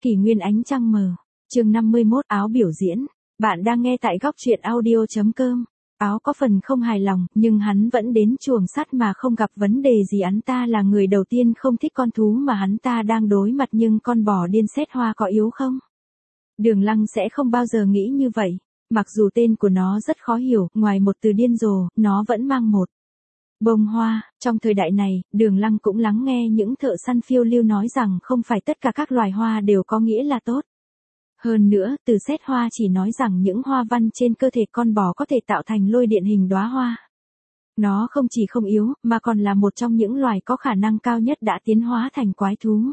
Kỷ nguyên ánh trăng mờ. Chương 51 áo biểu diễn. Bạn đang nghe tại góc truyện audio.com. Áo có phần không hài lòng, nhưng hắn vẫn đến chuồng sắt mà không gặp vấn đề gì. Hắn ta là người đầu tiên không thích con thú mà hắn ta đang đối mặt, nhưng con bò điên xét hoa có yếu không? Đường Lăng sẽ không bao giờ nghĩ như vậy. Mặc dù tên của nó rất khó hiểu, ngoài một từ điên rồ, nó vẫn mang một bông hoa. Trong thời đại này, Đường Lăng cũng lắng nghe những thợ săn phiêu lưu nói rằng không phải tất cả các loài hoa đều có nghĩa là tốt. Hơn nữa, từ xét hoa chỉ nói rằng những hoa văn trên cơ thể con bò có thể tạo thành lôi điện hình đóa hoa. Nó không chỉ không yếu, mà còn là một trong những loài có khả năng cao nhất đã tiến hóa thành quái thú.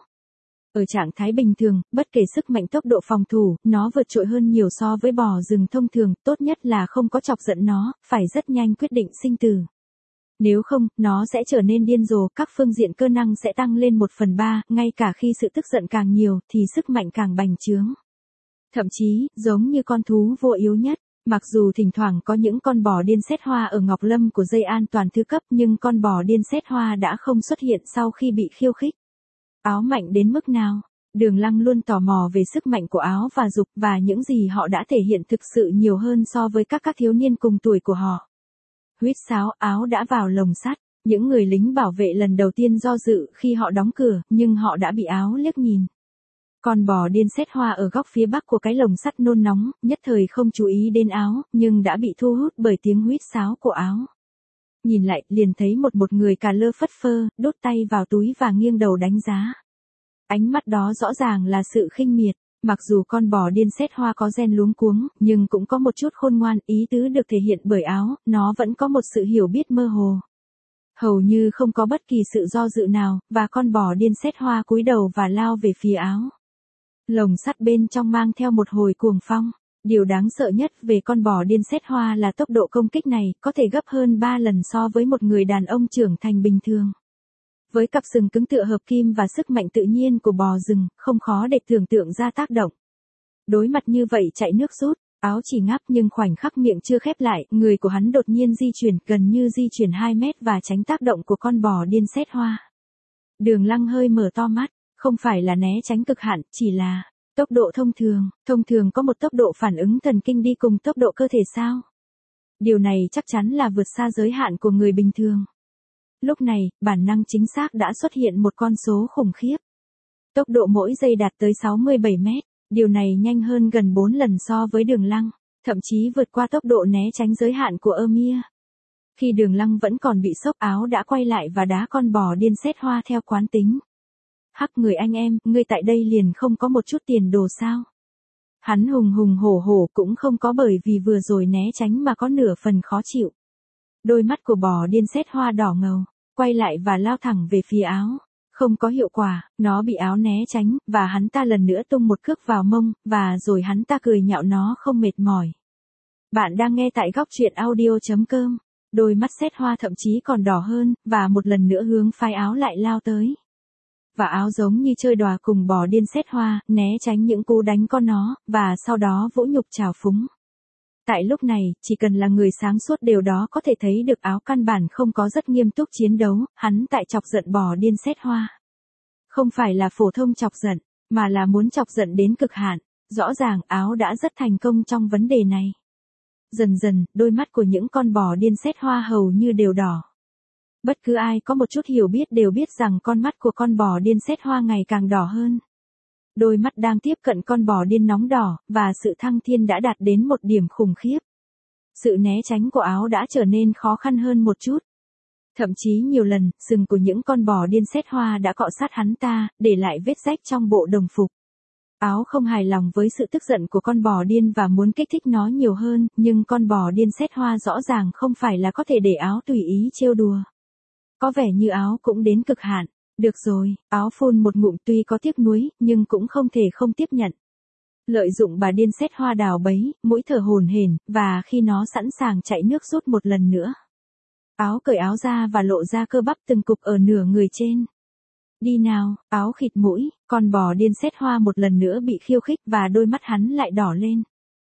Ở trạng thái bình thường, bất kể sức mạnh tốc độ phòng thủ, nó vượt trội hơn nhiều so với bò rừng thông thường, tốt nhất là không có chọc giận nó, phải rất nhanh quyết định sinh tử. Nếu không, nó sẽ trở nên điên rồ, các phương diện cơ năng sẽ tăng lên 1/3, ngay cả khi sự tức giận càng nhiều, thì sức mạnh càng bành trướng. Thậm chí, giống như con thú vô yếu nhất, mặc dù thỉnh thoảng có những con bò điên xét hoa ở Ngọc Lâm của dây an toàn thứ cấp, nhưng con bò điên xét hoa đã không xuất hiện sau khi bị khiêu khích. Áo mạnh đến mức nào? Đường Lăng luôn tò mò về sức mạnh của Áo và Dục, và những gì họ đã thể hiện thực sự nhiều hơn so với các thiếu niên cùng tuổi của họ. Huýt sáo, Áo đã vào lồng sắt. Những người lính bảo vệ lần đầu tiên do dự khi họ đóng cửa, nhưng họ đã bị Áo liếc nhìn. Con bò điên xét hoa ở góc phía bắc của cái lồng sắt nôn nóng, nhất thời không chú ý đến Áo, nhưng đã bị thu hút bởi tiếng huýt sáo của Áo. Nhìn lại, liền thấy một người cà lơ phất phơ, đút tay vào túi và nghiêng đầu đánh giá. Ánh mắt đó rõ ràng là sự khinh miệt. Mặc dù con bò điên xét hoa có gen luống cuống, nhưng cũng có một chút khôn ngoan, ý tứ được thể hiện bởi Áo, nó vẫn có một sự hiểu biết mơ hồ. Hầu như không có bất kỳ sự do dự nào, và con bò điên xét hoa cúi đầu và lao về phía Áo. Lồng sắt bên trong mang theo một hồi cuồng phong. Điều đáng sợ nhất về con bò điên xét hoa là tốc độ công kích này, có thể gấp hơn 3 lần so với một người đàn ông trưởng thành bình thường. Với cặp sừng cứng tựa hợp kim và sức mạnh tự nhiên của bò rừng, không khó để tưởng tượng ra tác động. Đối mặt như vậy chạy nước rút, Áo chỉ ngáp, nhưng khoảnh khắc miệng chưa khép lại, người của hắn đột nhiên di chuyển, gần như di chuyển 2 mét và tránh tác động của con bò điên xét hoa. Đường Lăng hơi mở to mắt, không phải là né tránh cực hạn, chỉ là tốc độ thông thường có một tốc độ phản ứng thần kinh đi cùng tốc độ cơ thể sao? Điều này chắc chắn là vượt xa giới hạn của người bình thường. Lúc này, bản năng chính xác đã xuất hiện một con số khủng khiếp. Tốc độ mỗi giây đạt tới 67 mét, điều này nhanh hơn gần 4 lần so với Đường Lăng, thậm chí vượt qua tốc độ né tránh giới hạn của Ymir. Khi Đường Lăng vẫn còn bị sốc, Áo đã quay lại và đá con bò điên xét hoa theo quán tính. Hắc người anh em, ngươi tại đây liền không có một chút tiền đồ sao? Hắn hùng hùng hổ hổ, cũng không có bởi vì vừa rồi né tránh mà có nửa phần khó chịu. Đôi mắt của bò điên xét hoa đỏ ngầu, quay lại và lao thẳng về phía Áo. Không có hiệu quả, nó bị Áo né tránh, và hắn ta lần nữa tung một cước vào mông, và rồi hắn ta cười nhạo nó không mệt mỏi. Bạn đang nghe tại góc truyện audio.com. Đôi mắt xét hoa thậm chí còn đỏ hơn, và một lần nữa hướng phái Áo lại lao tới. Và Áo giống như chơi đùa cùng bò điên xét hoa, né tránh những cú đánh con nó, và sau đó vỗ nhục trào phúng. Tại lúc này, chỉ cần là người sáng suốt điều đó có thể thấy được Áo căn bản không có rất nghiêm túc chiến đấu, hắn tại chọc giận bò điên xét hoa. Không phải là phổ thông chọc giận, mà là muốn chọc giận đến cực hạn. Rõ ràng Áo đã rất thành công trong vấn đề này. Dần dần, đôi mắt của những con bò điên xét hoa hầu như đều đỏ. Bất cứ ai có một chút hiểu biết đều biết rằng con mắt của con bò điên xét hoa ngày càng đỏ hơn. Đôi mắt đang tiếp cận con bò điên nóng đỏ, và sự thăng thiên đã đạt đến một điểm khủng khiếp. Sự né tránh của Áo đã trở nên khó khăn hơn một chút. Thậm chí nhiều lần, sừng của những con bò điên xét hoa đã cọ sát hắn ta, để lại vết rách trong bộ đồng phục. Áo không hài lòng với sự tức giận của con bò điên và muốn kích thích nó nhiều hơn, nhưng con bò điên xét hoa rõ ràng không phải là có thể để Áo tùy ý trêu đùa. Có vẻ như Áo cũng đến cực hạn. Được rồi, Áo phun một ngụm, tuy có tiếc nuối, nhưng cũng không thể không tiếp nhận. Lợi dụng bà điên xét hoa đào bấy, mũi thở hổn hển, và khi nó sẵn sàng chạy nước rút một lần nữa. Áo cởi áo ra và lộ ra cơ bắp từng cục ở nửa người trên. Đi nào, Áo khịt mũi, con bò điên xét hoa một lần nữa bị khiêu khích và đôi mắt hắn lại đỏ lên.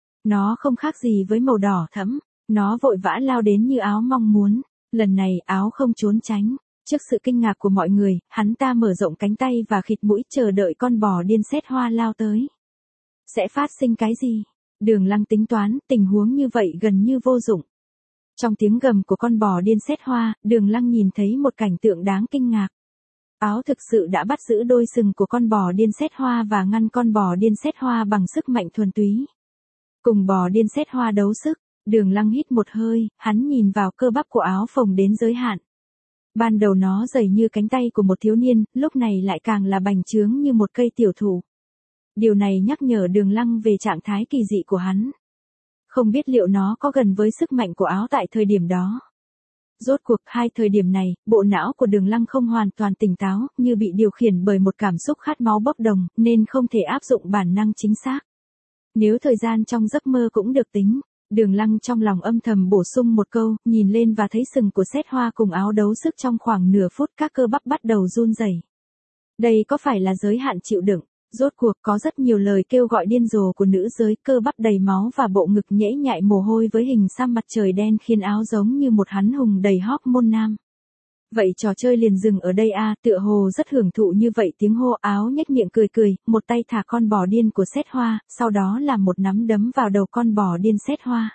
Nó không khác gì với màu đỏ thẫm, nó vội vã lao đến như Áo mong muốn. Lần này Áo không trốn tránh. Trước sự kinh ngạc của mọi người, hắn ta mở rộng cánh tay và khịt mũi chờ đợi con bò điên xét hoa lao tới. Sẽ phát sinh cái gì? Đường Lăng tính toán, tình huống như vậy gần như vô dụng. Trong tiếng gầm của con bò điên xét hoa, Đường Lăng nhìn thấy một cảnh tượng đáng kinh ngạc. Áo thực sự đã bắt giữ đôi sừng của con bò điên xét hoa và ngăn con bò điên xét hoa bằng sức mạnh thuần túy. Cùng bò điên xét hoa đấu sức, Đường Lăng hít một hơi, hắn nhìn vào cơ bắp của áo phồng đến giới hạn. Ban đầu nó dày như cánh tay của một thiếu niên, lúc này lại càng là bành trướng như một cây tiểu thụ. Điều này nhắc nhở Đường Lăng về trạng thái kỳ dị của hắn. Không biết liệu nó có gần với sức mạnh của áo tại thời điểm đó. Rốt cuộc hai thời điểm này, bộ não của Đường Lăng không hoàn toàn tỉnh táo, như bị điều khiển bởi một cảm xúc khát máu bốc đồng, nên không thể áp dụng bản năng chính xác. Nếu thời gian trong giấc mơ cũng được tính, Đường Lăng trong lòng âm thầm bổ sung một câu, nhìn lên và thấy sừng của xét hoa cùng áo đấu sức trong khoảng nửa phút các cơ bắp bắt đầu run rẩy. Đây có phải là giới hạn chịu đựng? Rốt cuộc có rất nhiều lời kêu gọi điên rồ của nữ giới, cơ bắp đầy máu và bộ ngực nhễ nhại mồ hôi với hình xăm mặt trời đen khiến áo giống như một hắn hùng đầy hormone nam. Vậy trò chơi liền dừng ở đây à, tựa hồ rất hưởng thụ như vậy. Tiếng hô, áo nhếch miệng cười cười, một tay thả con bò điên của xét hoa, sau đó làm một nắm đấm vào đầu con bò điên xét hoa.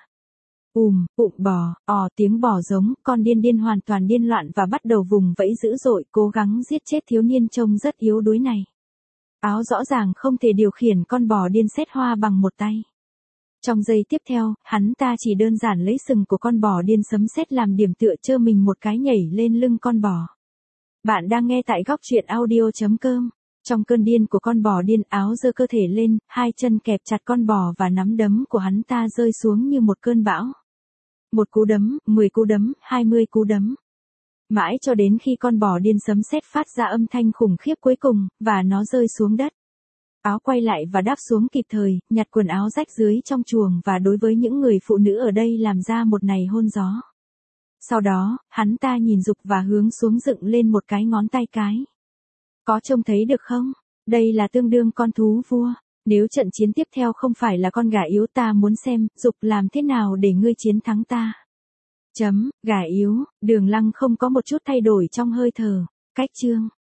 Bò, tiếng bò giống, con điên hoàn toàn điên loạn và bắt đầu vùng vẫy dữ dội, cố gắng giết chết thiếu niên trông rất yếu đuối này. Áo rõ ràng không thể điều khiển con bò điên xét hoa bằng một tay. Trong giây tiếp theo, hắn ta chỉ đơn giản lấy sừng của con bò điên sấm sét làm điểm tựa chơ mình một cái nhảy lên lưng con bò. Bạn đang nghe tại góc truyện audio.com. Trong cơn điên của con bò điên, áo giơ cơ thể lên, hai chân kẹp chặt con bò và nắm đấm của hắn ta rơi xuống như một cơn bão. Một cú đấm, 10 cú đấm, 20 cú đấm. Mãi cho đến khi con bò điên sấm sét phát ra âm thanh khủng khiếp cuối cùng, và nó rơi xuống đất. Áo quay lại và đáp xuống kịp thời, nhặt quần áo rách dưới trong chuồng và đối với những người phụ nữ ở đây làm ra một này hôn gió. Sau đó, hắn ta nhìn Dục và hướng xuống dựng lên một cái ngón tay cái. Có trông thấy được không? Đây là tương đương con thú vua. Nếu trận chiến tiếp theo không phải là con gà yếu, ta muốn xem, Dục làm thế nào để ngươi chiến thắng ta. Gà yếu, Đường Lăng không có một chút thay đổi trong hơi thở. Cách chương.